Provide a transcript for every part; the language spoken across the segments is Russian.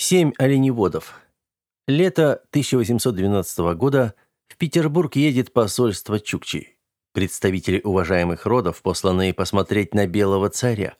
7 оленеводов. Лето 1812 года. В Петербург едет посольство чукчей. Представители уважаемых родов, посланные посмотреть на белого царя.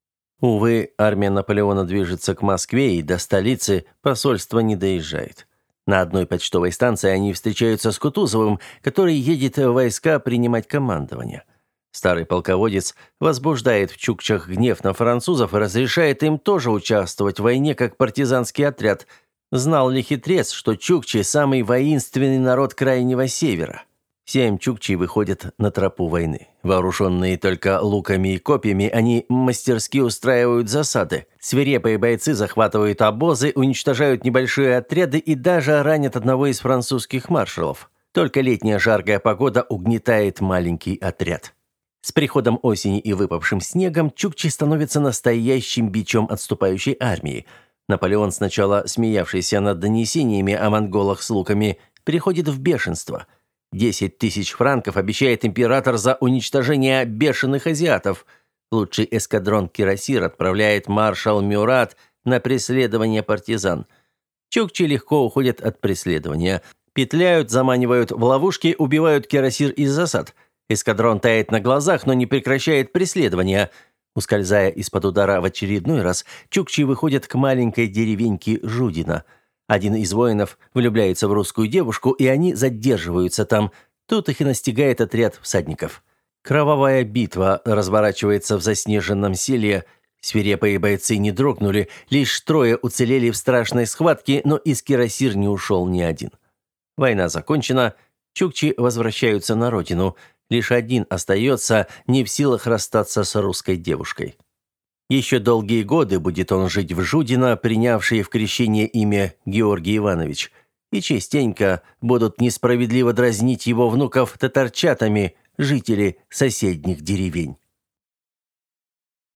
Увы, армия Наполеона движется к Москве, и до столицы посольство не доезжает. На одной почтовой станции они встречаются с Кутузовым, который едет в войска принимать командование. Старый полководец возбуждает в чукчах гнев на французов и разрешает им тоже участвовать в войне как партизанский отряд. Знал ли хитрец, что чукчи – самый воинственный народ Крайнего Севера? 7 чукчей выходят на тропу войны. Вооруженные только луками и копьями, они мастерски устраивают засады. Свирепые бойцы захватывают обозы, уничтожают небольшие отряды и даже ранят одного из французских маршалов. Только летняя жаркая погода угнетает маленький отряд. С приходом осени и выпавшим снегом чукчи становятся настоящим бичом отступающей армии. Наполеон, сначала смеявшийся над донесениями о монголах с луками, приходит в бешенство. 10 000 франков обещает император за уничтожение бешеных азиатов. Лучший эскадрон кирасир отправляет маршал Мюрат на преследование партизан. Чукчи легко уходят от преследования. Петляют, заманивают в ловушки, убивают кирасир из засад. Эскадрон тает на глазах, но не прекращает преследования. Ускользая из-под удара в очередной раз, чукчи выходят к маленькой деревеньке Жудино. Один из воинов влюбляется в русскую девушку, и они задерживаются там. Тут их и настигает отряд всадников. Кровавая битва разворачивается в заснеженном селе. Свирепые бойцы не дрогнули, лишь 3 уцелели в страшной схватке, но из кирасир не ушел ни один. Война закончена, чукчи возвращаются на родину. Лишь один остается, не в силах расстаться с русской девушкой. Еще долгие годы будет он жить в Жудино, принявший в крещение имя Георгий Иванович, и частенько будут несправедливо дразнить его внуков татарчатами, жители соседних деревень.